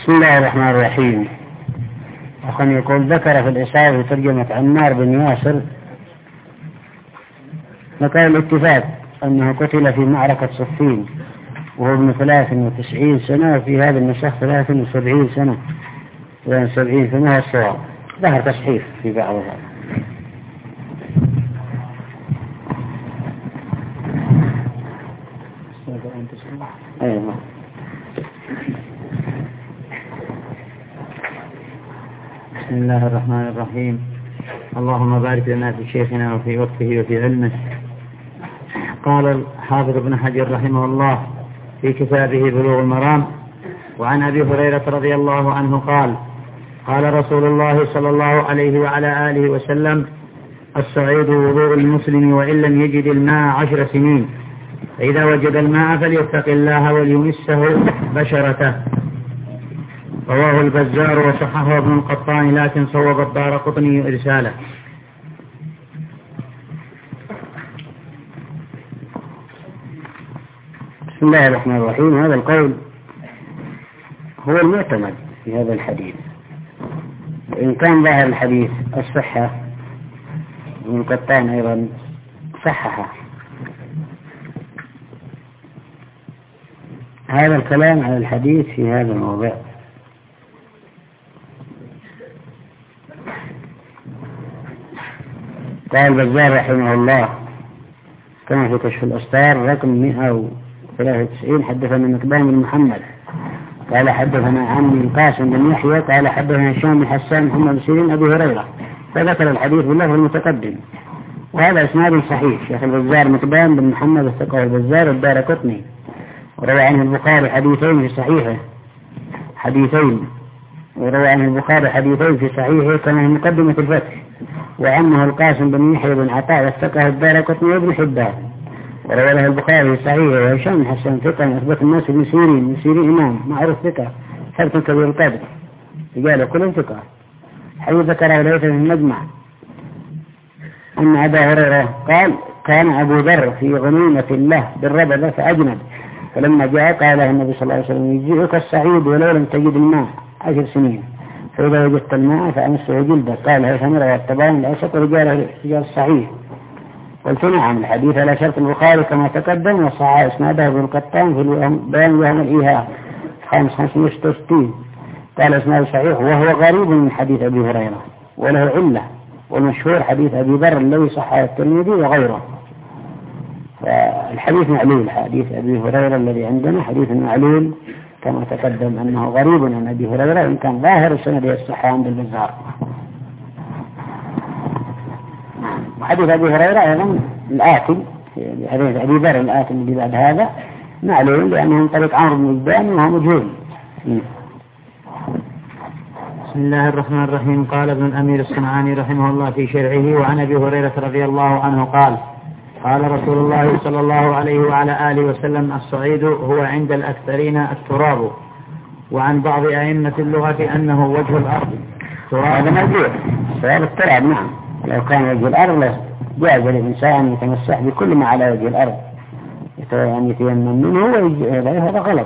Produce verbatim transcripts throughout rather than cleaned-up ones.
بسم الله الرحمن الرحيم. أخواني يقول ذكر في الإصابة في ترجمة عمار بن ياسر مكان الاتفاق أنه قتل في معركة صفين وهو ابن ثلاث وتسعين سنة، وفي هذا النسخ ثلاث وسبعين سنة وسبعين سنة الصواب. ظهر تصحيح في بعضها. أيوة. بسم الله الرحمن الرحيم. اللهم بارك لنا في شيخنا وفي وقته وفي علمه. قال الحافظ ابن حجر رحمه الله في كتابه بلوغ المرام: وعن أبي هريرة رضي الله عنه قال: قال رسول الله صلى الله عليه وعلى آله وسلم: الصعيد وضوء المسلم وإن لم يجد الماء عشر سنين، فإذا وجد الماء فليتق الله وليمسه بشرته. رواه البزار وصححه ابن القطان، لكن صوب الدارقطني إرساله. بسم الله الرحمن الرحيم. هذا القول هو المعتمد في هذا الحديث، وإن كان ظاهر الحديث الصحة، ابن القطان أيضا صححه. هذا الكلام على الحديث في هذا الموضوع. قال البزار رحمه الله كما في كشف الأستار رقم مئة وثلاثة وتسعين: حدثنا مكبان بن محمد قال حدثنا عمي القاسم بن يحيى قال حدثنا هشام بن حسان محمد بن سيرين أبي هريرة، فذكر الحديث باللفظ المتقدم، وهذا إسناد صحيح. شيخ البزار مكبان بن محمد الثقة البزار الدارقطني، وروى عنه البخاري حديثين في صحيحه حديثين وروى عنه البخاري حديثين في صحيحه كما في مقدمة الفتح. وعمه القاسم بن يحيى بن عطاء الثقة الدارقطني وابن حبان، وروى له البخاري في صحيحه. وهشام بن حسان ثقة أثبت الناس بن سيرين بن سيرين إمام معروف ثقة حرف كبير القدر رجاله كلهم ثقة. حيث ذكر ليس في المجمع أن أبا هريرة قال: كان أبو ذر في غنيمة له بالربذة فأجنب، فلما جاء قال له النبي صلى الله عليه وسلم: يجيئك السعيد ولو لم تجد الماء عشر سنين، فإذا وجدت الماء فأمسه جلده. قال هيثم رواه الطبراني الأوسط ورجال رجال الصحيح. قلت نعم، الحديث على شرط البخاري كما تقدم، وصحح إسناده ابن القطان في بيان وهم الإيهام خمسة خمسمائة وستة وستين. قال إسناده صحيح، وهو غريب من حديث أبي هريرة وله علة، والمشهور حديث أبي ذر الذي صححه الترمذي وغيره. فالحديث معلول، حديث أبي هريرة الذي عندنا حديث معلول كما تقدم أنه غريب عن أبي هريرة، إن كان ظاهر السند الصحة عند البزار. وحديث أبي هريرة أيضا الآتي، حديث أبي ذر الآتي اللي بعد هذا معلول لأنه من طريق عمرو بن الجبان وهو مجهول. بسم الله الرحمن الرحيم. قال ابن الأمير الصنعاني رحمه الله في شرعه: وعن أبي هريرة رضي الله عنه قال: قال رسول الله صلى الله عليه وعلى آله وسلم: الصعيد هو عند الأكثرين التراب. وعن بعض أئمة اللغة أنه وجه الأرض. هذا موجود سؤال التراب. نعم، لو كان وجه الأرض جاز للإنسان يتمسح بكل ما على وجه الأرض، يعني يتيمم منه هذا غلط.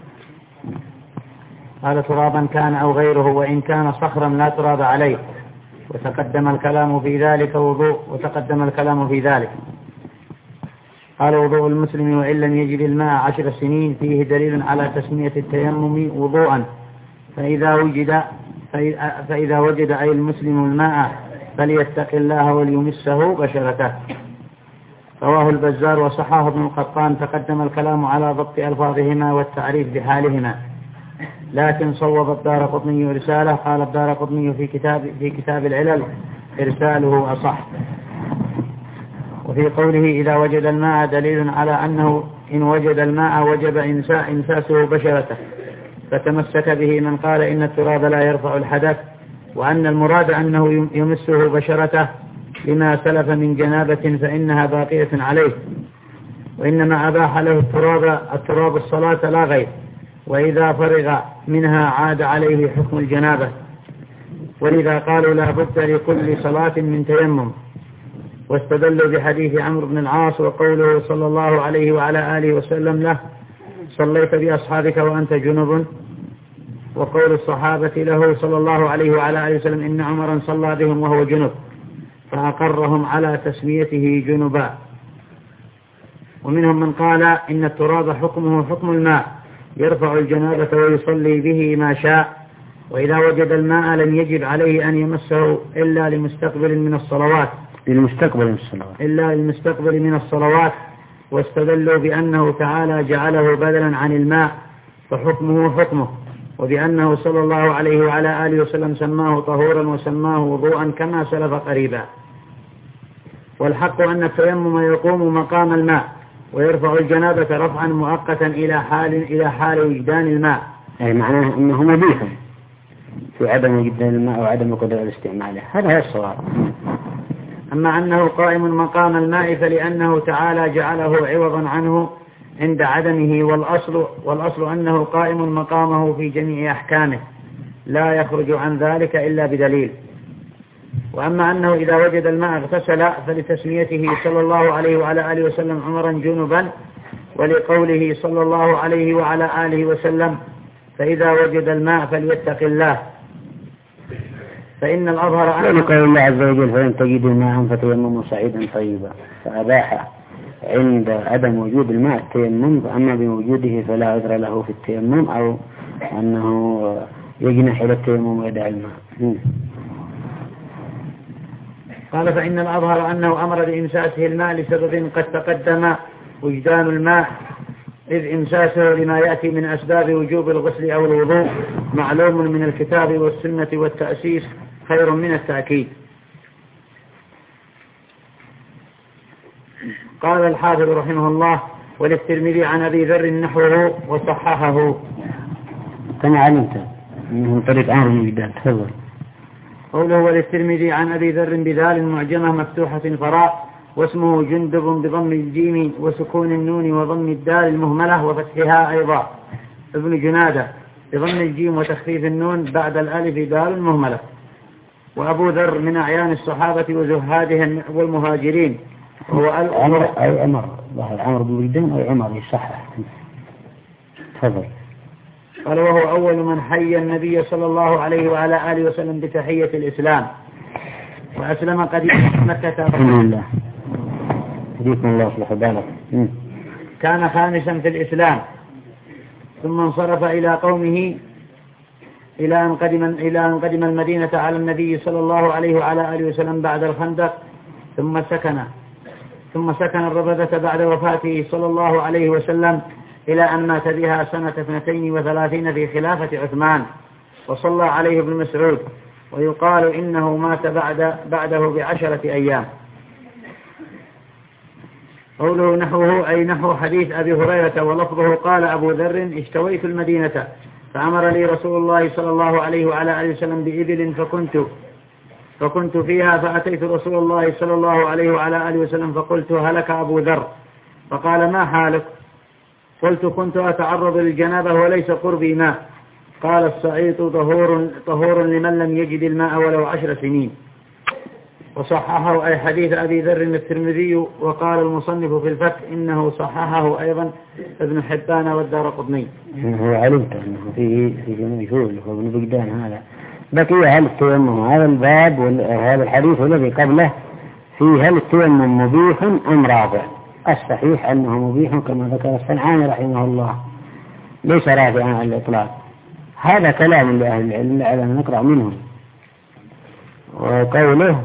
قال: ترابا كان أو غيره، وإن كان صخرا لا تراب عليه. وتقدم الكلام في ذلك وضوء وتقدم الكلام في ذلك. قال: وضوء المسلم وإن لم يجد الماء عشر سنين فيه دليل على تسمية التيمم وضوءا، فإذا وجد فإذا وجد أي المسلم الماء فليتق الله وليمسه بشرته. رواه البزار وصححه ابن القطان. تقدم الكلام على ضبط ألفاظهما والتعريف بحالهما، لكن صوب الدارقطني إرساله. قال الدارقطني في كتاب في كتاب العلل: إرساله أصح. وفي قوله إذا وجد الماء دليل على أنه إن وجد الماء وجب إنساسه بشرته، فتمسك به من قال إن التراب لا يرفع الحدث، وأن المراد أنه يمسه بشرته لما سلف من جنابة فإنها باقية عليه، وإنما أباح له التراب التراب الصلاة لا غير، وإذا فرغ منها عاد عليه حكم الجنابة. ولذا قالوا لا بد لكل صلاة من تيمم. واستدلوا بحديث عمرو بن العاص وقوله صلى الله عليه وعلى آله وسلم له: صليت بأصحابك وأنت جنب، وقول الصحابة له صلى الله عليه وعلى آله وسلم إن عمرا صلى بهم وهو جنب فأقرهم على تسميته جنبا. ومنهم من قال إن التراب حكمه حكم الماء يرفع الجنابة ويصلي به ما شاء، وإذا وجد الماء لم يجب عليه أن يمسه إلا لمستقبل من الصلوات للمستقبل من الصلوات إلا للمستقبل من الصلوات واستدلوا بأنه تعالى جعله بدلا عن الماء فحكمه حكمه، وبأنه صلى الله عليه وعلى آله وسلم سماه طهورا وسماه وضوءا كما سلف قريبا. والحق أن التيمم يقوم مقام الماء ويرفع الجنابة رفعا مؤقتا إلى حال إلى حال وجدان الماء، أي معناه أنه مبيح في عدم وجدان الماء وعدم قدرة الاستعماله، هذا هو الصواب. أما أنه قائم مقام الماء فلأنه تعالى جعله عوضا عنه عند عدمه، والأصل, والأصل أنه قائم مقامه في جميع أحكامه لا يخرج عن ذلك إلا بدليل. وأما أنه إذا وجد الماء اغتسل فلتسميته صلى الله عليه وعلى آله وسلم عمرا جنبا، ولقوله صلى الله عليه وعلى آله وسلم فإذا وجد الماء فليتق الله، فإن الأظهر أنه قول الله عز وجل فإن تجدوا ماء فتيمموا صعيدا طيبا، فأباح عند عدم وجود الماء التيمم، فأما بوجوده فلا عذر له في التيمم أو أنه يجنح إلى التيمم ويدعي الماء. قال فإن الأظهر أنه أمر بإمساسه الماء لسبب قد تقدم وجدان الماء، إذ إمساسه لما يأتي من أسباب وجوب الغسل أو الوضوء معلوم من الكتاب والسنة والتأسيس خير من التأكيد. قال الحافظ رحمه الله وللترمذي عن أبي ذر نحوه وصححه. كما علمت من طريق عمرو بن جدان. تفضل. قوله وللترمذي عن أبي ذر بذال معجمة مفتوحة فراء واسمه جندب بضم الجيم وسكون النون وضم الدال المهملة وفتحها أيضا ابن جنادة بضم الجيم وتخفيف النون بعد الألف دال مهملة. وأبو ذر من أعيان الصحابة وزهادهم والمهاجرين، هو عمر أي عمر ظهر عمرو بن جدان أو عمر يصحح. تفضل. قال وهو أول من حيى النبي صلى الله عليه وعلى آله وسلم بتحية الإسلام، وأسلم قديما مكة. الحمد لله. يديكم الله يصلح بالك. كان خامسا في الإسلام، ثم انصرف إلى قومه إلى أن قدم إلى أن قدم المدينة على النبي صلى الله عليه وعلى آله وسلم بعد الخندق، ثم سكن ثم سكن الربذة بعد وفاته صلى الله عليه وسلم إلى أن مات بها سنة اثنتين وثلاثين في خلافة عثمان، وصلى عليه ابن مسعود، ويقال إنه مات بعد بعده بعشرة أيام. قوله نحوه أي نحو حديث أبي هريرة، ولفظه قال أبو ذر اشتويت المدينة فأمر لي رسول الله صلى الله عليه وعلى آله وسلم بإبل فكنت فكنت فيها، فأتيت رسول الله صلى الله عليه وعلى آله وسلم فقلت هلك أبو ذر، فقال ما حالك؟ قلت كنت أتعرض للجنابة وليس قربي ماء. قال الصعيد طهور, طهور لمن لم يجد الماء ولو عشر سنين. وصححه أي حديث أبي ذر الترمذي، وقال المصنف في الفتح إنه صححه أيضا ابن حبان والدارقطني. هو علمت أنه في في مجهول هو ابن بجدان. هذا بقي هل التيمم هذا الباب وهذا الحديث الذي قبله في هل التيمم مبيح أم رافع؟ الصحيح أنه مبيح كما ذكر الصنعاني رحمه الله، ليس رافعا على الإطلاق. هذا كلام لأهل العلم لعلنا نقرأ منهم. وقوله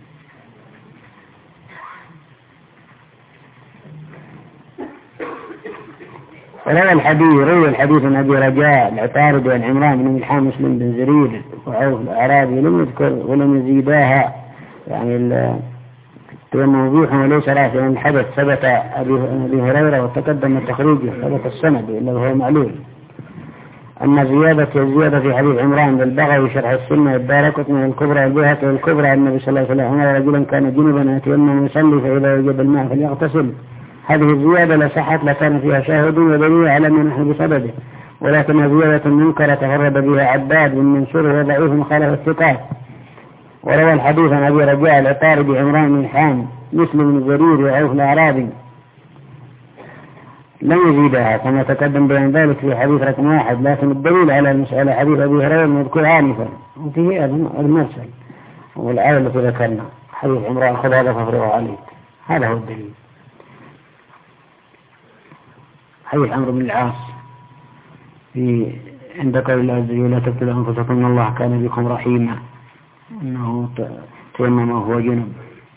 روى الحديث روى الحديث عن أبي رجاء العطارد عن عمران بن ملحان مسلم بن زرير وعوف الأعرابي لم يذكر ولم يزيداها، يعني التيمم مبيح وليس رافعا الحدث. ثبت أبي هريرة وتقدم تخريجه، ثبت السند إلا هو معلول. أما زيادة الزيادة في حديث عمران بالبغوي شرح السنة الدارقطني الكبرى البيهقي الكبرى النبي صلى الله عليه وسلم أمر رجلا كان جنبا يتيمم يصلي فإذا وجد الماء فليغتسل، هذه الزيادة لصحت لكان فيها شاهد ودليل على أن نحن بسببه، ولكنها زيادة منكرة تفرد بها عباد من منصور وضعيف مخالف الثقات. وروى الحديث عن أبي رجاء العطارد عمران بن حام مسلم بن زرير وعوف الأعرابي لم يزيدها كما تقدم بين ذلك في حديث رقم واحد، لكن الدليل على المسألة حديث أبي هريرة المذكور آنفا وفيه المرسل والآية التي ذكرنا حديث عمران خذ هذا فافرغه عليك، هذا هو الدليل. حديث عمرو بن العاص في عند قول الله عز وجل لا تقتلوا أنفسكم إن الله كان بكم رحيما، أنه تيمم وهو جنب،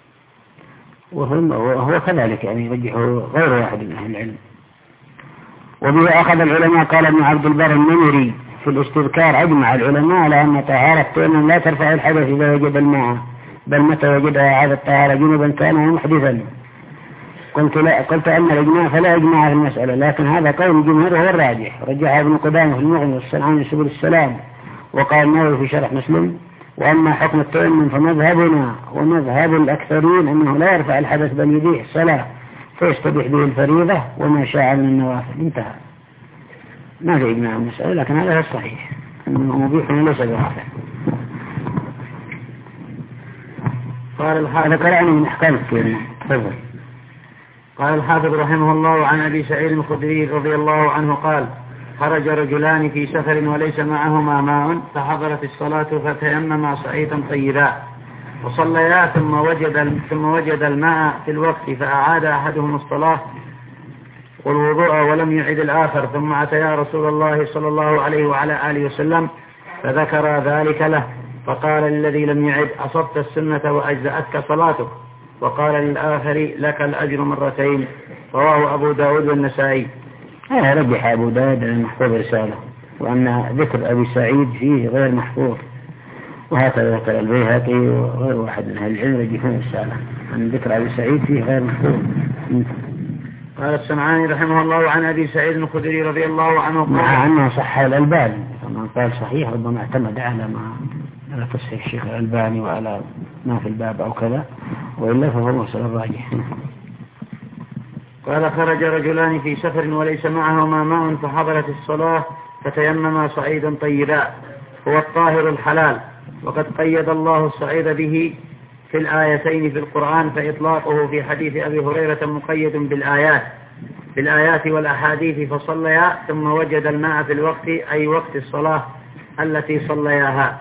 وهو كذلك يعني يرجحه غير واحد من أهل العلم. وبه أخذ العلماء. قال ابن عبد البر النمري في الاستذكار أجمع العلماء على أن طهارة التيمم لا ترفع الحدث إذا وجد الماء، بل متى وجدها عاد الطهارة جنبا كان محدثا. قلت, لا قلت أن الإجماع فلا إجماع في المسألة، لكن هذا قول الجمهور هو الراجح، رجحه ابن قدامة في المغني والصنعاني سبل السلام، وقال النووي في شرح مسلم. وأما حكم التيمم فمذهبنا ومذهب الأكثرين أنه لا يرفع الحدث بل يبيح الصلاة فيستبيح به الفريضة وما شاء من النوافل. انتهى، ما في إجماع المسألة، لكن هذا هو الصحيح أنه مبيح وليس برافع. قال الحافظ قرأنا من أحكام التيمم. تفضل. قال الحافظ رحمه الله عن أبي سعيد الخدري رضي الله عنه قال خرج رجلان في سفر وليس معهما ماء فحضرت الصلاة فتيمما صعيدا طيبا وصليا ثم وجد ثم وجد الماء في الوقت فأعاد أحدهم الصلاة والوضوء ولم يعد الآخر، ثم أتيا رسول الله صلى الله عليه وعلى آله وسلم فذكر ذلك له، فقال الذي لم يعد أصبت السنة وأجزأتك صلاتك، وقال للآخر لك الأجر مرتين. رواه أبو داود والنسائي. هذا رجح أبو داود المحفوظ رسالة، وأن ذكر أبي سعيد فيه غير محفوظ، وهكذا ذكر البيهقي وغير واحد من أهل العلم رجحون رسالة أن ذكر أبي سعيد فيه غير محفوظ. قال الصنعاني رحمه الله عن أبي سعيد الخدري رضي الله عنه مع أنه صح الألباني، فمن قال صحيح ربما اعتمد على ما على تصحيح الشيخ الألباني وعلى ما في الباب أو كذا، وإلا فهو مرسل الراجح. قال خرج رجلان في سفر وليس معهما ماء فحضرت الصلاة فتيمما صعيدا طيبا هو الطاهر الحلال، وقد قيد الله الصعيد به في الآيتين في القرآن، فإطلاقه في حديث أبي هريرة مقيد بالآيات بالآيات والأحاديث. فصليا ثم وجد الماء في الوقت أي وقت الصلاة التي صلياها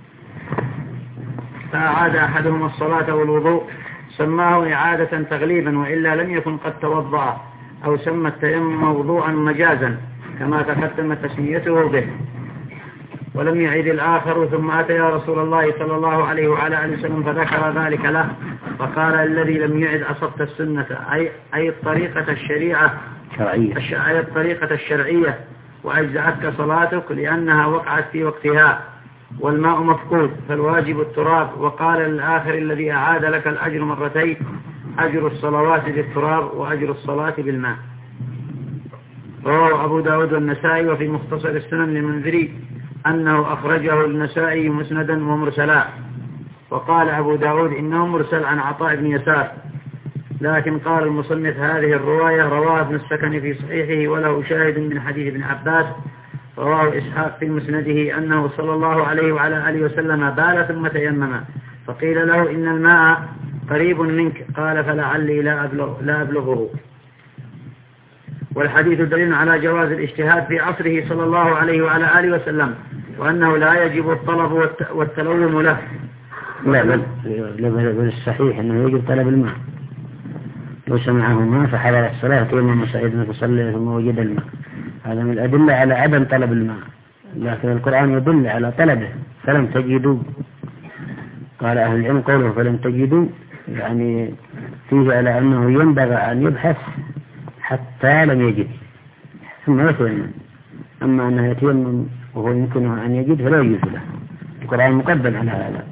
فأعاد أحدهم الصلاة والوضوء، سماه إعادة تغليبا، وإلا لم يكن قد توضأ، أو سمى التيمم وضوءا مجازا كما تقدم تسميته به. ولم يعيد الآخر. ثم أتى يا رسول الله صلى الله عليه وعلى آله وسلم فذكر ذلك له، فقال الذي لم يعد أصبت السنة، أي, أي الطريقة الشريعة أي الطريقة الشرعية وأجزأتك صلاتك لأنها وقعت في وقتها والماء مفقود فالواجب التراب. وقال للآخر الذي أعاد لك الأجر مرتين، أجر الصلوات بالتراب وأجر الصلاة بالماء. رواه أبو داود والنسائي. وفي مختصر السنن للمنذري أنه أخرجه النسائي مسندا ومرسلا، وقال أبو داود إنه مرسل عن عطاء بن يسار، لكن قال المصنف هذه الرواية رواه ابن السكن في صحيحه وله شاهد من حديث ابن عباس. رواه إسحاق في مسنده أنه صلى الله عليه وعلى آله وسلم بال ثم تيمم، فقيل له إن الماء قريب منك، قال فلعلي لا أبلغ لا أبلغه. والحديث دليل على جواز الاجتهاد في عصره صلى الله عليه وعلى آله وسلم، وأنه لا يجب الطلب والتلوم له. لا بل, بل الصحيح أنه يجب طلب الماء، لو سمعه ماء فحضر الصلاة تيمم صعيدا فصلى ثم وجد الماء، هذا من الأدلة على عدم طلب الماء، لكن القرآن يدل على طلبه. فلم تجدوا، قال أهل العلم قوله فلم تجدوا يعني فيه على أنه ينبغي أن يبحث حتى لم يجد ثم يتيمم، أما أنه يتيمم وهو يمكنه أن يجد فلا يجوز له، القرآن مقبل على هذا.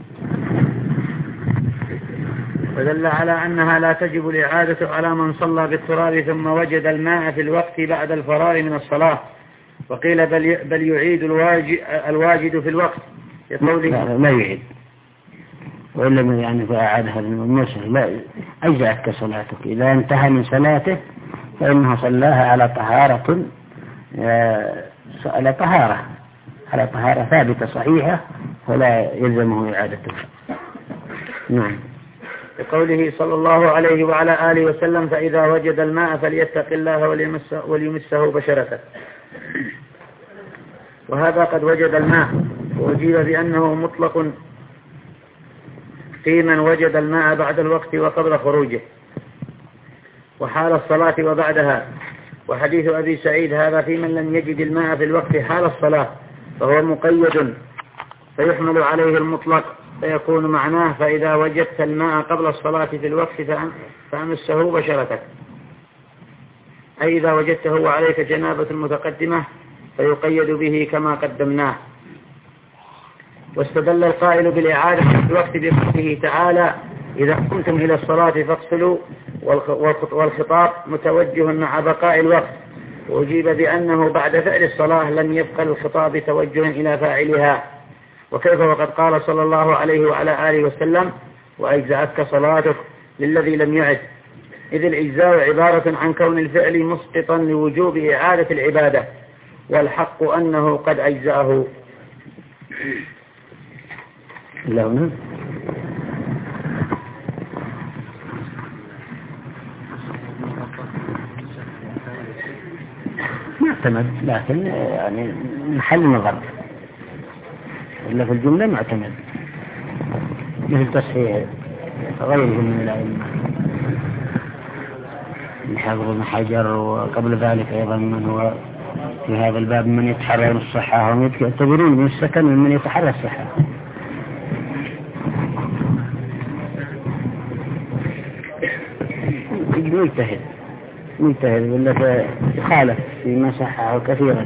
ودل على أنها لا تجب الإعادة على من صلى بالتراب ثم وجد الماء في الوقت بعد الفرار من الصلاة، وقيل بل, بل يعيد الواجد, الواجد في الوقت يقول لا, لا يعيد، وإلا يعني فأعادها المسلم لا أجزأتك صلاتك. إذا انتهى من صلاته فإنها صلاها على طهارة على طهارة على طهارة ثابتة صحيحة، ولا يلزمه إعادتها. نعم. بقوله صلى الله عليه وعلى آله وسلم فإذا وجد الماء فليتق الله وليمسه, وليمسه بشرته. وهذا قد وجد الماء، وأجيب بأنه مطلق في من وجد الماء بعد الوقت وقبل خروجه وحال الصلاة وبعدها. وحديث أبي سعيد هذا في من لم يجد الماء في الوقت حال الصلاة، فهو مقيد فيحمل عليه المطلق، فيكون معناه فإذا وجدت الماء قبل الصلاة في الوقت فأمسه بشرتك، أي إذا وجدته وعليك جنابة متقدمة فيقيد به كما قدمناه. واستدل القائل بالإعادة في الوقت بقوله تعالى إذا قمتم إلى الصلاة فاغسلوا، والخطاب متوجه مع بقاء الوقت، وأجيب بأنه بعد فعل الصلاة لم يبقى الخطاب توجه إلى فاعلها. وكيف وقد قال صلى الله عليه وعلى آله وسلم وأجزأتك صلاتك للذي لم يعد، إذ الإجزاء عبارة عن كون الفعل مسقطا لوجوب إعادة العبادة، والحق أنه قد أجزأه. لونه معتمد، لكن يعني محل نظر، إلا في الجملة معتمد، مثل تصحيح غيرهم من العلم الحافظ ابن حجر، وقبل ذلك أيضا من هو في هذا الباب من يتحرر الصحة، هم يعتبرون من السكن من يتحرر الصحة. مجتهد مجتهد ولا يخالف فيما صححه كثيرا.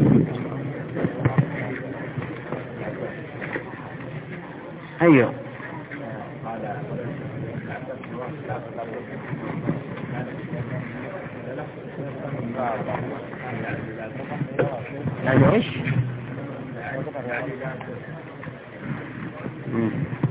أيوه هذا إيش؟